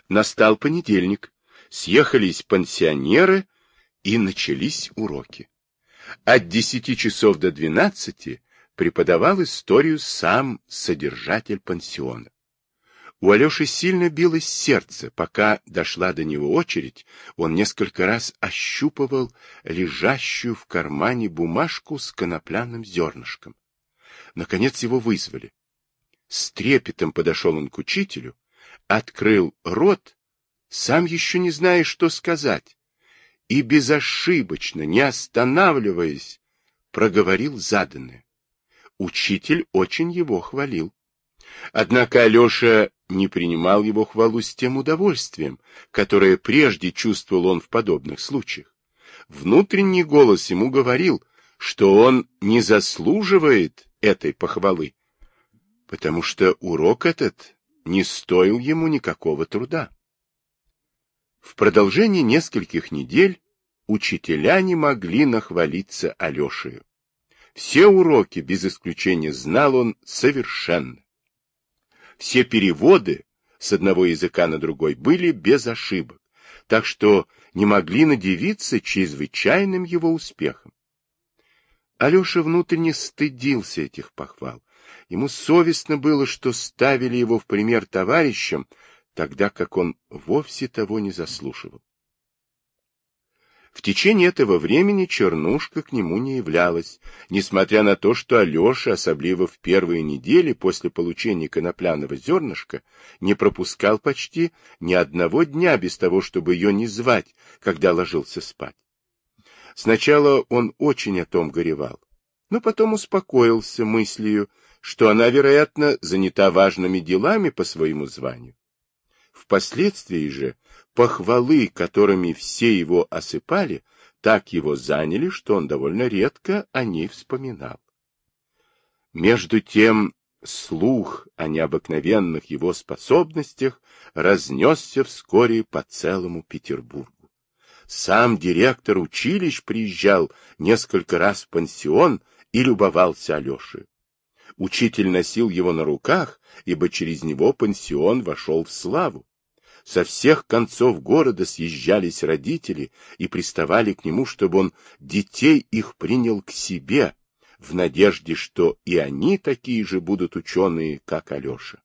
Настал понедельник, съехались пансионеры, и начались уроки. От 10 часов до 12 преподавал историю сам содержатель пансиона. У Алеши сильно билось сердце. Пока дошла до него очередь, он несколько раз ощупывал лежащую в кармане бумажку с конопляным зернышком. Наконец его вызвали. С трепетом подошел он к учителю, открыл рот, сам еще не зная, что сказать, и безошибочно, не останавливаясь, проговорил заданное. Учитель очень его хвалил. Однако Алеша не принимал его хвалу с тем удовольствием, которое прежде чувствовал он в подобных случаях. Внутренний голос ему говорил, что он не заслуживает этой похвалы, потому что урок этот не стоил ему никакого труда. В продолжении нескольких недель учителя не могли нахвалиться Алешею. Все уроки, без исключения, знал он совершенно. Все переводы с одного языка на другой были без ошибок, так что не могли надивиться чрезвычайным его успехом. Алеша внутренне стыдился этих похвал. Ему совестно было, что ставили его в пример товарищам, тогда как он вовсе того не заслуживал. В течение этого времени Чернушка к нему не являлась, несмотря на то, что Алеша, особливо в первые недели после получения конопляного зернышка, не пропускал почти ни одного дня без того, чтобы ее не звать, когда ложился спать. Сначала он очень о том горевал, но потом успокоился мыслью, что она, вероятно, занята важными делами по своему званию. Впоследствии же похвалы, которыми все его осыпали, так его заняли, что он довольно редко о ней вспоминал. Между тем, слух о необыкновенных его способностях разнесся вскоре по целому Петербургу. Сам директор училищ приезжал несколько раз в пансион и любовался Алешей. Учитель носил его на руках, ибо через него пансион вошел в славу. Со всех концов города съезжались родители и приставали к нему, чтобы он детей их принял к себе, в надежде, что и они такие же будут ученые, как Алеша.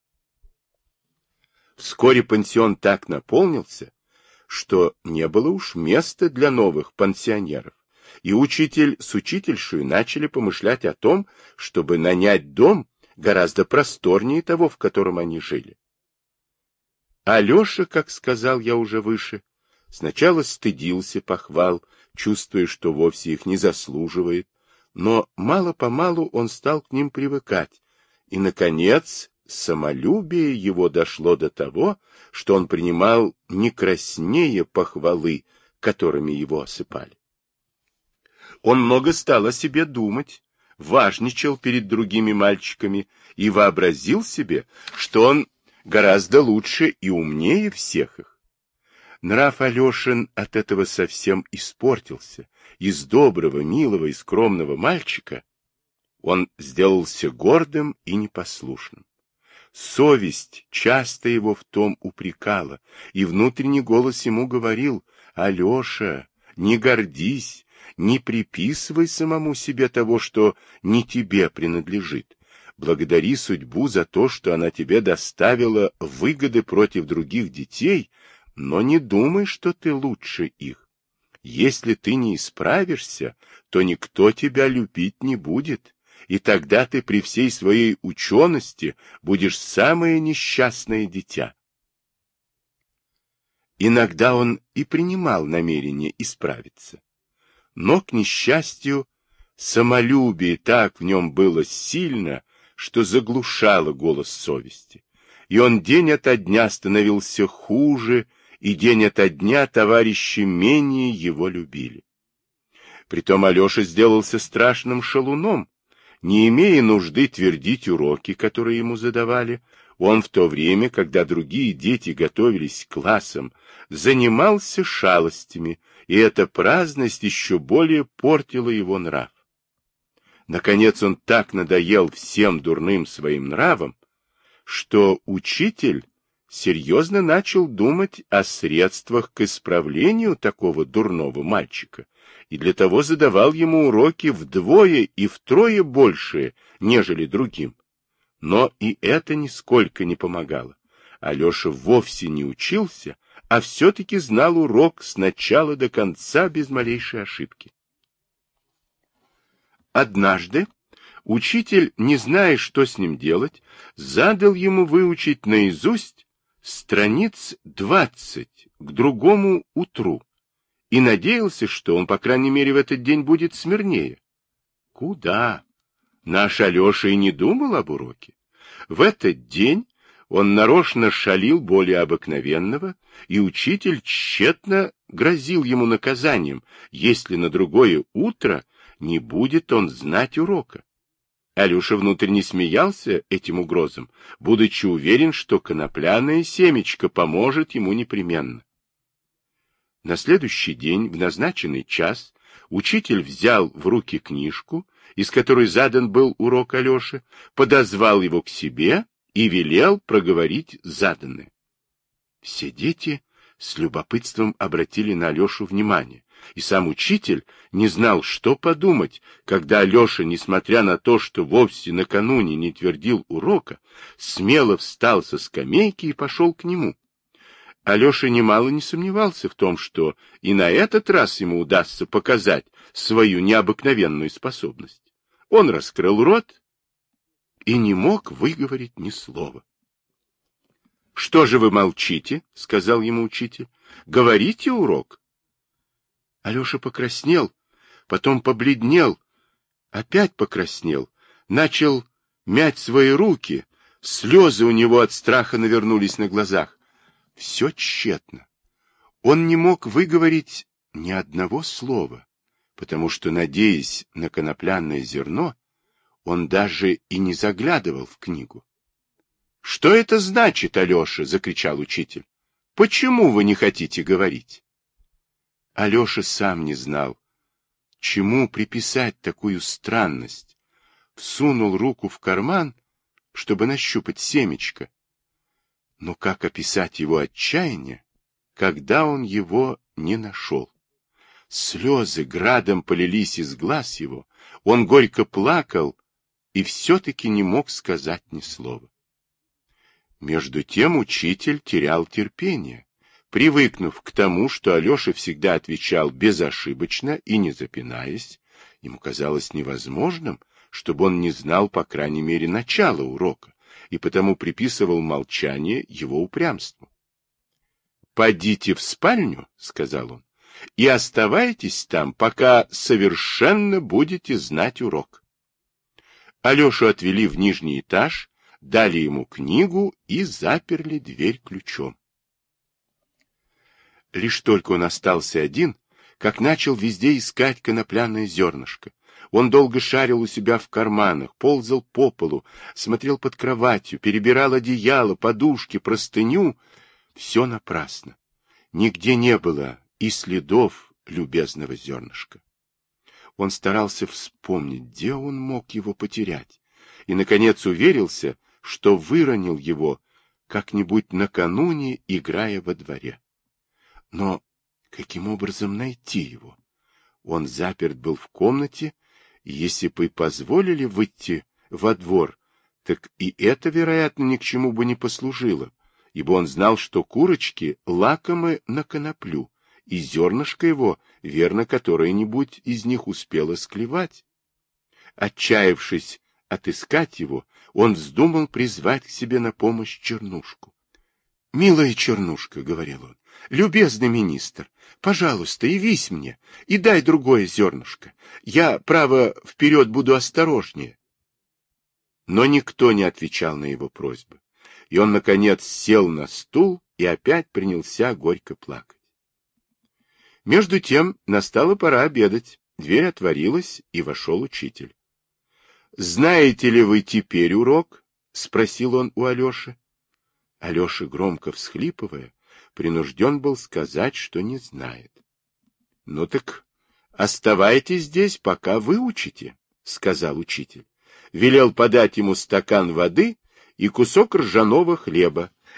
Вскоре пансион так наполнился, что не было уж места для новых пансионеров, и учитель с учительшей начали помышлять о том, чтобы нанять дом гораздо просторнее того, в котором они жили. Алеша, как сказал я уже выше, сначала стыдился похвал, чувствуя, что вовсе их не заслуживает, но мало-помалу он стал к ним привыкать, и, наконец, самолюбие его дошло до того, что он принимал не краснее похвалы, которыми его осыпали. Он много стал о себе думать, важничал перед другими мальчиками и вообразил себе, что он гораздо лучше и умнее всех их. Нрав Алешин от этого совсем испортился. Из доброго, милого и скромного мальчика он сделался гордым и непослушным. Совесть часто его в том упрекала, и внутренний голос ему говорил: «Алеша, не гордись, не приписывай самому себе того, что не тебе принадлежит. Благодари судьбу за то, что она тебе доставила выгоды против других детей, но не думай, что ты лучше их. Если ты не исправишься, то никто тебя любить не будет, и тогда ты при всей своей учености будешь самое несчастное дитя». Иногда он и принимал намерение исправиться. Но, к несчастью, самолюбие так в нем было сильно, что заглушало голос совести, и он день ото дня становился хуже, и день ото дня товарищи менее его любили. Притом Алеша сделался страшным шалуном. Не имея нужды твердить уроки, которые ему задавали, он в то время, когда другие дети готовились к классам, занимался шалостями, и эта праздность еще более портила его нрав. Наконец он так надоел всем дурным своим нравом, что учитель серьезно начал думать о средствах к исправлению такого дурного мальчика, и для того задавал ему уроки вдвое и втрое большие, нежели другим. Но и это нисколько не помогало. Алеша вовсе не учился, а все-таки знал урок с начала до конца без малейшей ошибки. Однажды учитель, не зная, что с ним делать, задал ему выучить наизусть страниц 20 к другому утру и надеялся, что он, по крайней мере, в этот день будет смирнее. Куда? Наш Алеша и не думал об уроке. В этот день он нарочно шалил более обыкновенного, и учитель тщетно грозил ему наказанием, если на другое утро не будет он знать урока. Алеша внутренне смеялся этим угрозам, будучи уверен, что конопляное семечко поможет ему непременно. На следующий день, в назначенный час, учитель взял в руки книжку, из которой задан был урок Алёше, подозвал его к себе и велел проговорить заданное. Все дети с любопытством обратили на Алешу внимание, и сам учитель не знал, что подумать, когда Алеша, несмотря на то, что вовсе накануне не твердил урока, смело встал со скамейки и пошел к нему. Алеша немало не сомневался в том, что и на этот раз ему удастся показать свою необыкновенную способность. Он раскрыл рот и не мог выговорить ни слова. — Что же вы молчите? — сказал ему учитель. — Говорите урок. Алеша покраснел, потом побледнел, опять покраснел, начал мять свои руки, слезы у него от страха навернулись на глазах. Все тщетно. Он не мог выговорить ни одного слова, потому что, надеясь на конопляное зерно, он даже и не заглядывал в книгу. — Что это значит, Алеша? — закричал учитель. — Почему вы не хотите говорить? Алеша сам не знал, чему приписать такую странность. Всунул руку в карман, чтобы нащупать семечко. Но как описать его отчаяние, когда он его не нашел? Слезы градом полились из глаз его, он горько плакал и все-таки не мог сказать ни слова. Между тем учитель терял терпение, привыкнув к тому, что Алеша всегда отвечал безошибочно и не запинаясь. Ему казалось невозможным, чтобы он не знал, по крайней мере, начала урока, и потому приписывал молчание его упрямству. — Подите в спальню, — сказал он, — и оставайтесь там, пока совершенно будете знать урок. Алешу отвели в нижний этаж, дали ему книгу и заперли дверь ключом. Лишь только он остался один, как начал везде искать конопляное зернышко. Он долго шарил у себя в карманах, ползал по полу, смотрел под кроватью, перебирал одеяло, подушки, простыню. Все напрасно. Нигде не было и следов любезного зернышка. Он старался вспомнить, где он мог его потерять, и, наконец, уверился, что выронил его как-нибудь накануне, играя во дворе. Но каким образом найти его? Он заперт был в комнате, и если бы и позволили выйти во двор, так и это, вероятно, ни к чему бы не послужило, ибо он знал, что курочки лакомы на коноплю, и зернышко его, верно, которое-нибудь из них успело склевать. Отчаявшись отыскать его, он вздумал призвать к себе на помощь Чернушку. — Милая Чернушка, — говорил он, — любезный министр, пожалуйста, явись мне и дай другое зернышко. Я, право, вперед буду осторожнее. Но никто не отвечал на его просьбы, и он, наконец, сел на стул и опять принялся горько плакать. Между тем настала пора обедать, дверь отворилась, и вошел учитель. — Знаете ли вы теперь урок? — спросил он у Алеши. Алеша, громко всхлипывая, принужден был сказать, что не знает. — Ну так оставайтесь здесь, пока выучите, — сказал учитель. Велел подать ему стакан воды и кусок ржаного хлеба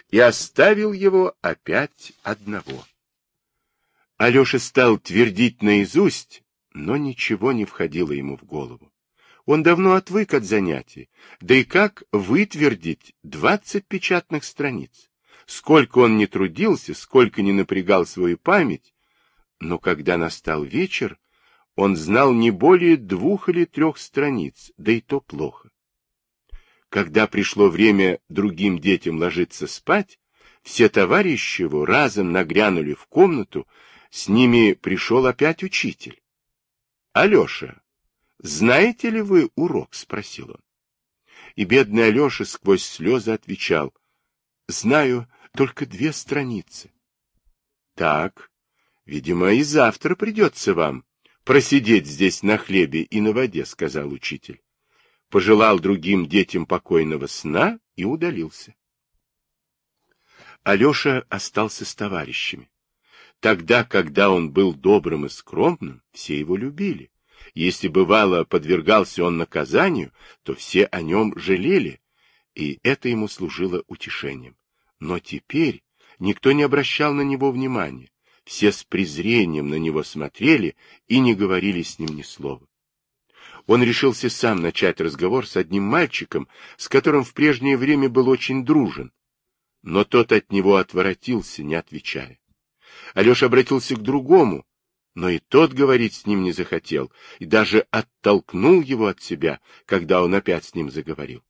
и оставил его опять одного. Алеша стал твердить наизусть, но ничего не входило ему в голову. Он давно отвык от занятий, да и как вытвердить 20 печатных страниц? Сколько он ни трудился, сколько ни напрягал свою память, но когда настал вечер, он знал не более 2 или 3 страниц, да и то плохо. Когда пришло время другим детям ложиться спать, все товарищи его разом нагрянули в комнату, с ними пришел опять учитель. — Алеша, знаете ли вы урок? — спросил он. И бедный Алеша сквозь слезы отвечал: — Знаю только 2 страницы. — Так, видимо, и завтра придется вам просидеть здесь на хлебе и на воде, — сказал учитель. Пожелал другим детям покойного сна и удалился. Алеша остался с товарищами. Тогда, когда он был добрым и скромным, все его любили. Если, бывало, подвергался он наказанию, то все о нем жалели, и это ему служило утешением. Но теперь никто не обращал на него внимания. Все с презрением на него смотрели и не говорили с ним ни слова. Он решился сам начать разговор с одним мальчиком, с которым в прежнее время был очень дружен. Но тот от него отворотился, не отвечая. Алеша обратился к другому, но и тот говорить с ним не захотел, и даже оттолкнул его от себя, когда он опять с ним заговорил.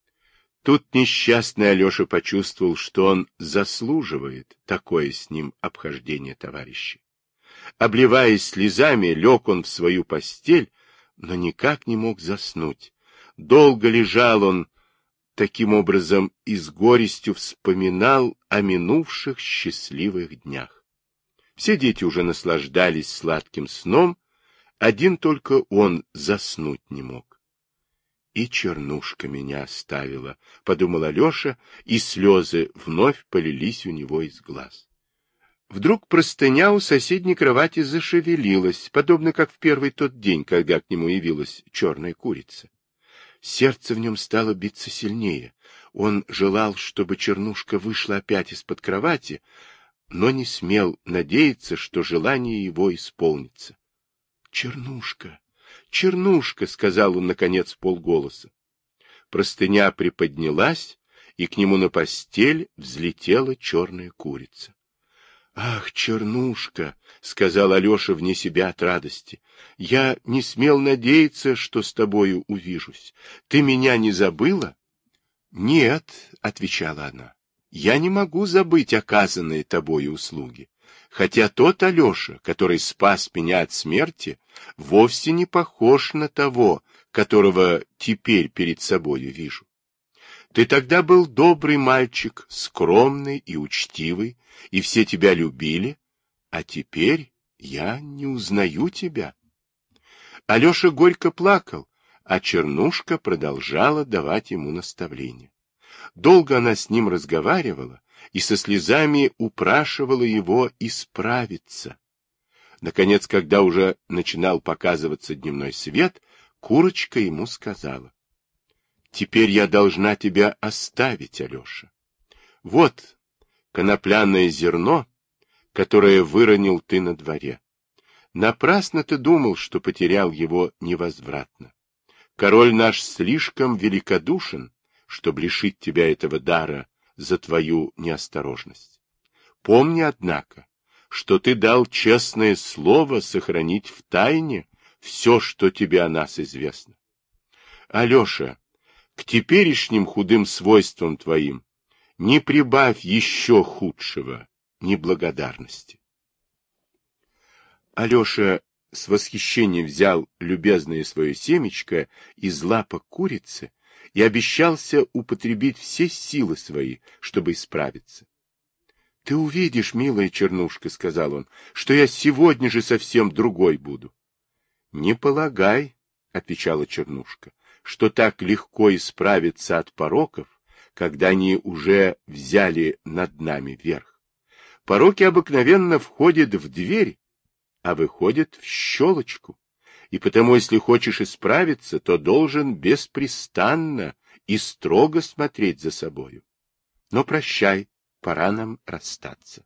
Тут несчастный Алеша почувствовал, что он заслуживает такое с ним обхождение товарищей. Обливаясь слезами, лег он в свою постель, но никак не мог заснуть. Долго лежал он, таким образом и с горестью вспоминал о минувших счастливых днях. Все дети уже наслаждались сладким сном, один только он заснуть не мог. «И Чернушка меня оставила», — подумал Алеша, и слезы вновь полились у него из глаз. Вдруг простыня у соседней кровати зашевелилась, подобно как в первый тот день, когда к нему явилась черная курица. Сердце в нем стало биться сильнее. Он желал, чтобы Чернушка вышла опять из-под кровати, но не смел надеяться, что желание его исполнится. — Чернушка, Чернушка, — сказал он, наконец, вполголоса. Простыня приподнялась, и к нему на постель взлетела черная курица. — Ах, Чернушка, — сказал Алеша вне себя от радости, — я не смел надеяться, что с тобою увижусь. Ты меня не забыла? — Нет, — отвечала она. Я не могу забыть оказанные тобою услуги, хотя тот Алеша, который спас меня от смерти, вовсе не похож на того, которого теперь перед собою вижу. Ты тогда был добрый мальчик, скромный и учтивый, и все тебя любили, а теперь я не узнаю тебя. Алеша горько плакал, а Чернушка продолжала давать ему наставления. Долго она с ним разговаривала и со слезами упрашивала его исправиться. Наконец, когда уже начинал показываться дневной свет, курочка ему сказала: — Теперь я должна тебя оставить, Алеша. Вот конопляное зерно, которое выронил ты на дворе. Напрасно ты думал, что потерял его невозвратно. Король наш слишком великодушен, чтобы лишить тебя этого дара за твою неосторожность. Помни, однако, что ты дал честное слово сохранить в тайне все, что тебе о нас известно. Алеша, к теперешним худым свойствам твоим не прибавь еще худшего — неблагодарности. Алеша с восхищением взял любезное свое семечко из лапок курицы и обещался употребить все силы свои, чтобы исправиться. — Ты увидишь, милая Чернушка, — сказал он, — что я сегодня же совсем другой буду. — Не полагай, — отвечала Чернушка, — что так легко исправиться от пороков, когда они уже взяли над нами верх. Пороки обыкновенно входят в дверь, а выходят в щелочку. И потому, если хочешь исправиться, то должен беспрестанно и строго смотреть за собою. Но прощай, пора нам расстаться.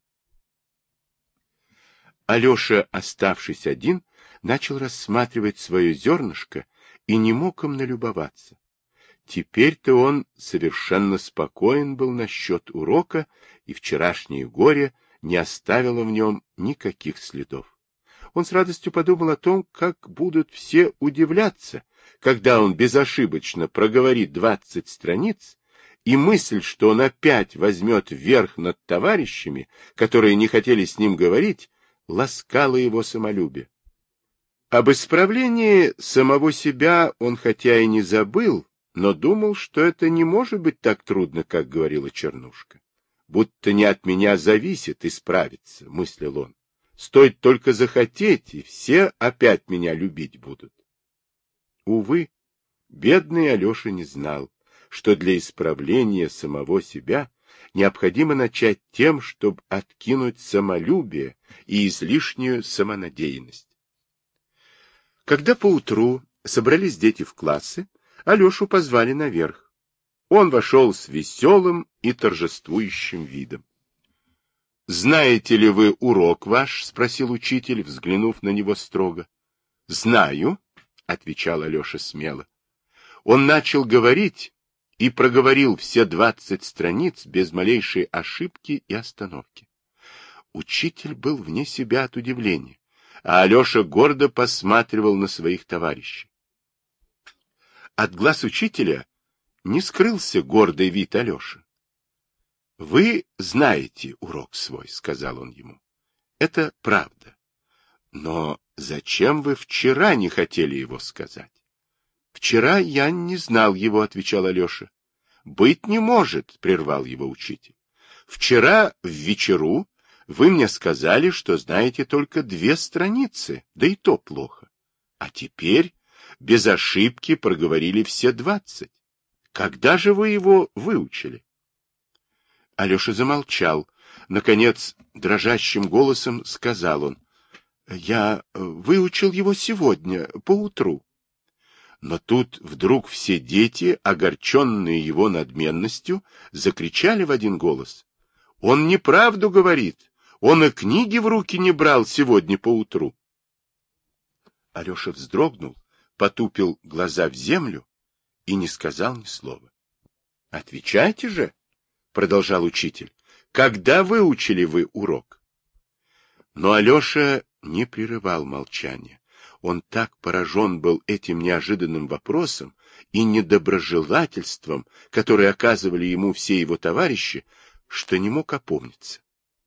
Алеша, оставшись один, начал рассматривать свое зернышко и не мог им налюбоваться. Теперь-то он совершенно спокоен был насчет урока, и вчерашнее горе не оставило в нем никаких следов. Он с радостью подумал о том, как будут все удивляться, когда он безошибочно проговорит 20 страниц, и мысль, что он опять возьмет верх над товарищами, которые не хотели с ним говорить, ласкала его самолюбие. Об исправлении самого себя он хотя и не забыл, но думал, что это не может быть так трудно, как говорила Чернушка. Будто не от меня зависит исправиться, мыслил он. Стоит только захотеть, и все опять меня любить будут. Увы, бедный Алеша не знал, что для исправления самого себя необходимо начать тем, чтобы откинуть самолюбие и излишнюю самонадеянность. Когда поутру собрались дети в классы, Алешу позвали наверх. Он вошел с веселым и торжествующим видом. — Знаете ли вы урок ваш? — спросил учитель, взглянув на него строго. — Знаю, — отвечал Алеша смело. Он начал говорить и проговорил все 20 страниц без малейшей ошибки и остановки. Учитель был вне себя от удивления, а Алеша гордо посматривал на своих товарищей. От глаз учителя не скрылся гордый вид Алеши. — Вы знаете урок свой, — сказал он ему. — Это правда. Но зачем вы вчера не хотели его сказать? — Вчера я не знал его, — отвечал Алеша. — Быть не может, — прервал его учитель. — Вчера в вечеру вы мне сказали, что знаете только 2 страницы, да и то плохо. А теперь без ошибки проговорили все 20. Когда же вы его выучили? Алеша замолчал. Наконец, дрожащим голосом сказал он: — Я выучил его сегодня, поутру. Но тут вдруг все дети, огорченные его надменностью, закричали в один голос: — Он неправду говорит! Он и книги в руки не брал сегодня поутру. Алеша вздрогнул, потупил глаза в землю и не сказал ни слова. — Отвечайте же, — продолжал учитель, — когда выучили вы урок? Но Алеша не прерывал молчания. Он так поражен был этим неожиданным вопросом и недоброжелательством, которое оказывали ему все его товарищи, что не мог опомниться.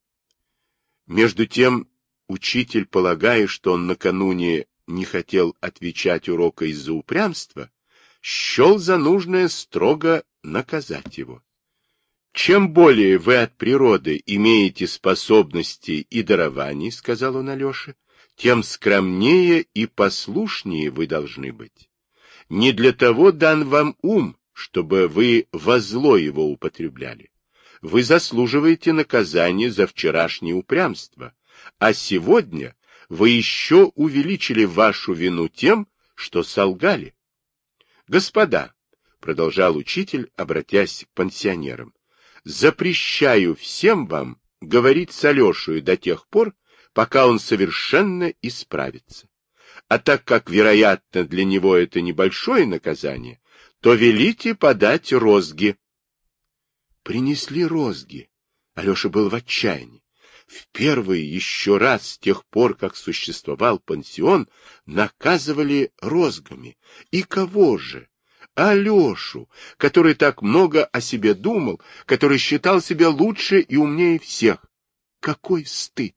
Между тем учитель, полагая, что он накануне не хотел отвечать урока из-за упрямства, счел за нужное строго наказать его. Чем более вы от природы имеете способностей и дарований, — сказал он Алёше, — тем скромнее и послушнее вы должны быть. Не для того дан вам ум, чтобы вы во зло его употребляли. Вы заслуживаете наказания за вчерашнее упрямство, а сегодня вы еще увеличили вашу вину тем, что солгали. Господа, — продолжал учитель, обратясь к пансионерам, — запрещаю всем вам говорить с Алешей до тех пор, пока он совершенно исправится. А так как, вероятно, для него это небольшое наказание, то велите подать розги. Принесли розги. Алеша был в отчаянии. Впервые еще раз с тех пор, как существовал пансион, наказывали розгами. И кого же? Алешу, который так много о себе думал, который считал себя лучше и умнее всех. Какой стыд!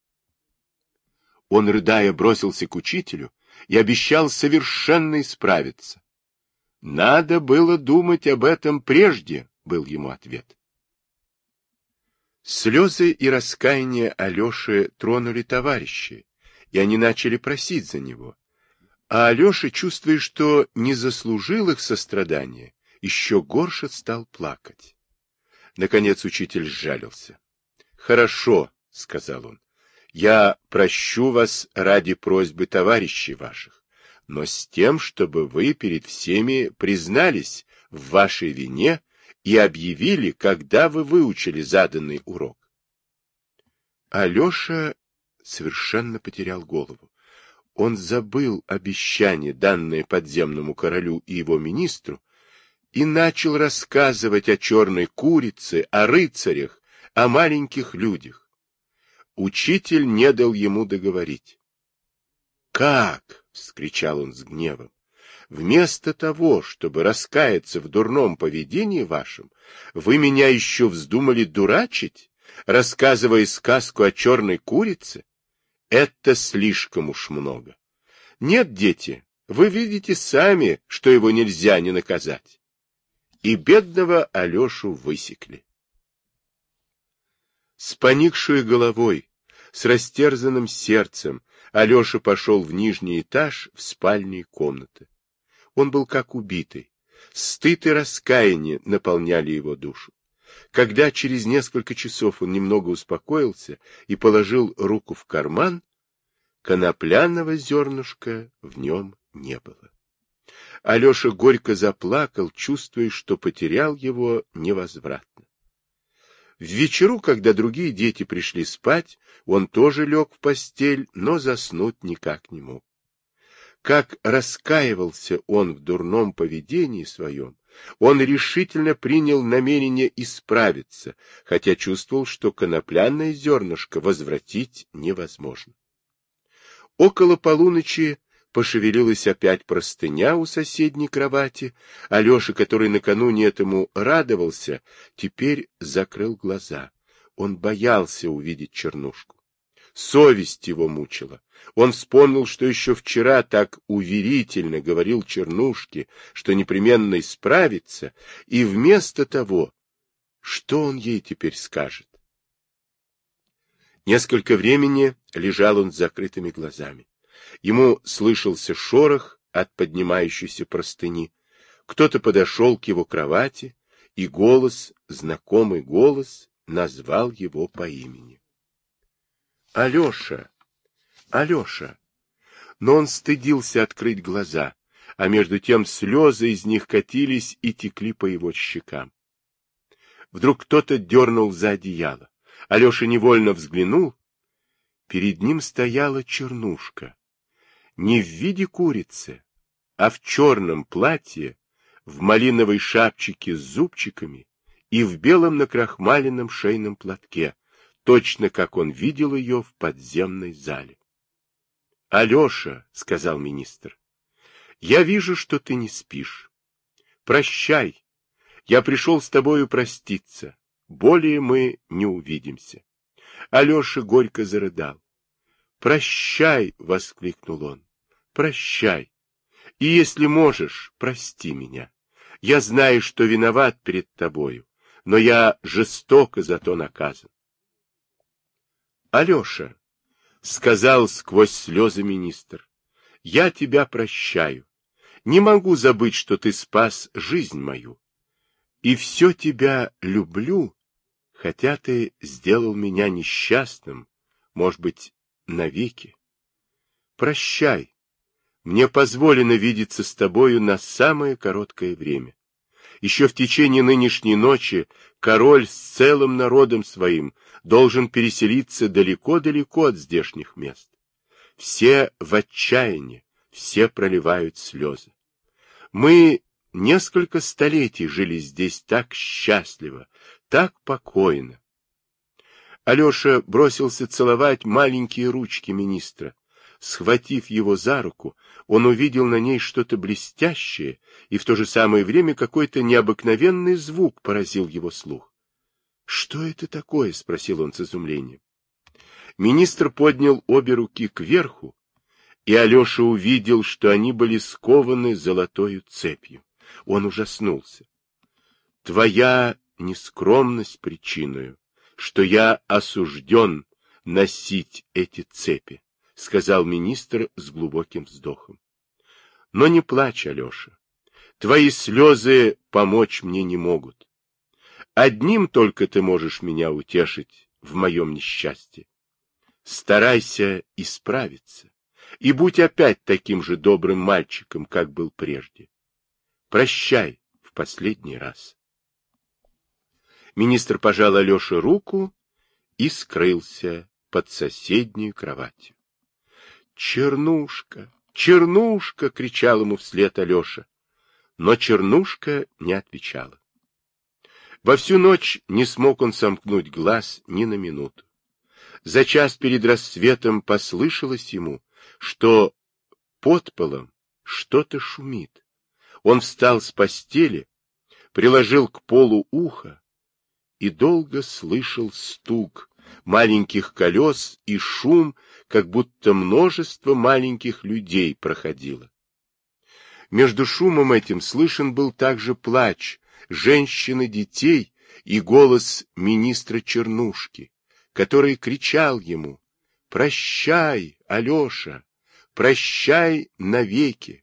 Он, рыдая, бросился к учителю и обещал совершенно исправиться. «Надо было думать об этом прежде», — был ему ответ. Слезы и раскаяние Алеши тронули товарищей, и они начали просить за него. А Алеша, чувствуя, что не заслужил их сострадания, еще горше стал плакать. Наконец учитель сжалился. — Хорошо, — сказал он, — я прощу вас ради просьбы товарищей ваших, но с тем, чтобы вы перед всеми признались в вашей вине и объявили, когда вы выучили заданный урок. Алеша совершенно потерял голову. Он забыл обещание, данное подземному королю и его министру, и начал рассказывать о черной курице, о рыцарях, о маленьких людях. Учитель не дал ему договорить. «Как?» — вскричал он с гневом. «Вместо того, чтобы раскаяться в дурном поведении вашем, вы меня еще вздумали дурачить, рассказывая сказку о черной курице? Это слишком уж много. Нет, дети, вы видите сами, что его нельзя не наказать». И бедного Алешу высекли. С поникшей головой, с растерзанным сердцем, Алеша пошел в нижний этаж, в спальные комнаты. Он был как убитый. Стыд и раскаяние наполняли его душу. Когда через несколько часов он немного успокоился и положил руку в карман, конопляного зернышка в нем не было. Алеша горько заплакал, чувствуя, что потерял его невозвратно. В вечеру, когда другие дети пришли спать, он тоже лег в постель, но заснуть никак не мог. Как раскаивался он в дурном поведении своем, он решительно принял намерение исправиться, хотя чувствовал, что конопляное зернышко возвратить невозможно. Около полуночи пошевелилась опять простыня у соседней кровати. Алеша, который накануне этому радовался, теперь закрыл глаза. Он боялся увидеть чернушку. Совесть его мучила. Он вспомнил, что еще вчера так уверительно говорил чернушке, что непременно исправится, и вместо того, что он ей теперь скажет? Несколько времени лежал он с закрытыми глазами. Ему слышался шорох от поднимающейся простыни. Кто-то подошел к его кровати, и голос, знакомый голос, назвал его по имени. «Алеша! Алеша!» Но он стыдился открыть глаза, а между тем слезы из них катились и текли по его щекам. Вдруг кто-то дернул за одеяло. Алеша невольно взглянул. Перед ним стояла чернушка. Не в виде курицы, а в черном платье, в малиновой шапчике с зубчиками и в белом накрахмаленном шейном платке, точно как он видел ее в подземной зале. — Алеша, — сказал министр, — я вижу, что ты не спишь. Прощай, я пришел с тобою проститься, более мы не увидимся. Алеша горько зарыдал. — Прощай, — воскликнул он, — прощай. И если можешь, прости меня. Я знаю, что виноват перед тобою, но я жестоко за то наказан. — Алеша, — сказал сквозь слезы министр, — я тебя прощаю. Не могу забыть, что ты спас жизнь мою. И все тебя люблю, хотя ты сделал меня несчастным, может быть, навеки. Прощай. Мне позволено видеться с тобою на самое короткое время. Еще в течение нынешней ночи король с целым народом своим должен переселиться далеко-далеко от здешних мест. Все в отчаянии, все проливают слезы. Мы несколько столетий жили здесь так счастливо, так покойно. Алеша бросился целовать маленькие ручки министра. Схватив его за руку, он увидел на ней что-то блестящее, и в то же самое время какой-то необыкновенный звук поразил его слух. — Что это такое? — спросил он с изумлением. Министр поднял обе руки кверху, и Алеша увидел, что они были скованы золотою цепью. Он ужаснулся. — Твоя нескромность причиною, что я осужден носить эти цепи, — сказал министр с глубоким вздохом. — Но не плачь, Алеша. Твои слезы помочь мне не могут. Одним только ты можешь меня утешить в моем несчастье. Старайся исправиться и будь опять таким же добрым мальчиком, как был прежде. Прощай в последний раз. Министр пожал Алёше руку и скрылся под соседней кроватью. «Чернушка! Чернушка!» — кричал ему вслед Алёша. Но Чернушка не отвечала. Во всю ночь не смог он сомкнуть глаз ни на минуту. За час перед рассветом послышалось ему, что под полом что-то шумит. Он встал с постели, приложил к полу ухо и долго слышал стук маленьких колес и шум, как будто множество маленьких людей проходило. Между шумом этим слышен был также плач женщин и детей и голос министра Чернушки, который кричал ему: «Прощай, Алеша, прощай навеки».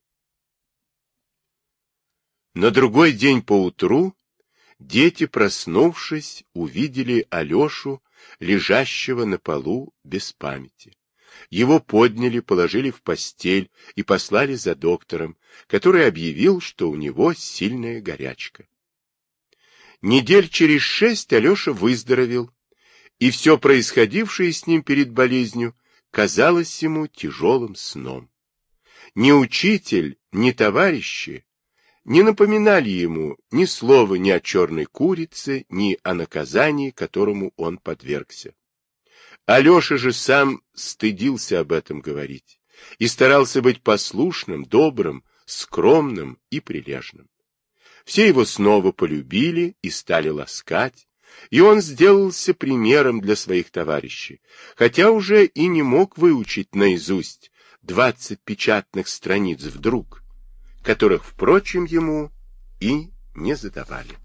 На другой день поутру дети, проснувшись, увидели Алешу, лежащего на полу без памяти. Его подняли, положили в постель и послали за доктором, который объявил, что у него сильная горячка. Недель через 6 Алеша выздоровел, и все происходившее с ним перед болезнью казалось ему тяжелым сном. Ни учитель, ни товарищи не напоминали ему ни слова ни о черной курице, ни о наказании, которому он подвергся. Алеша же сам стыдился об этом говорить и старался быть послушным, добрым, скромным и прилежным. Все его снова полюбили и стали ласкать, и он сделался примером для своих товарищей, хотя уже и не мог выучить наизусть 20 печатных страниц вдруг, которых, впрочем, ему и не задавали.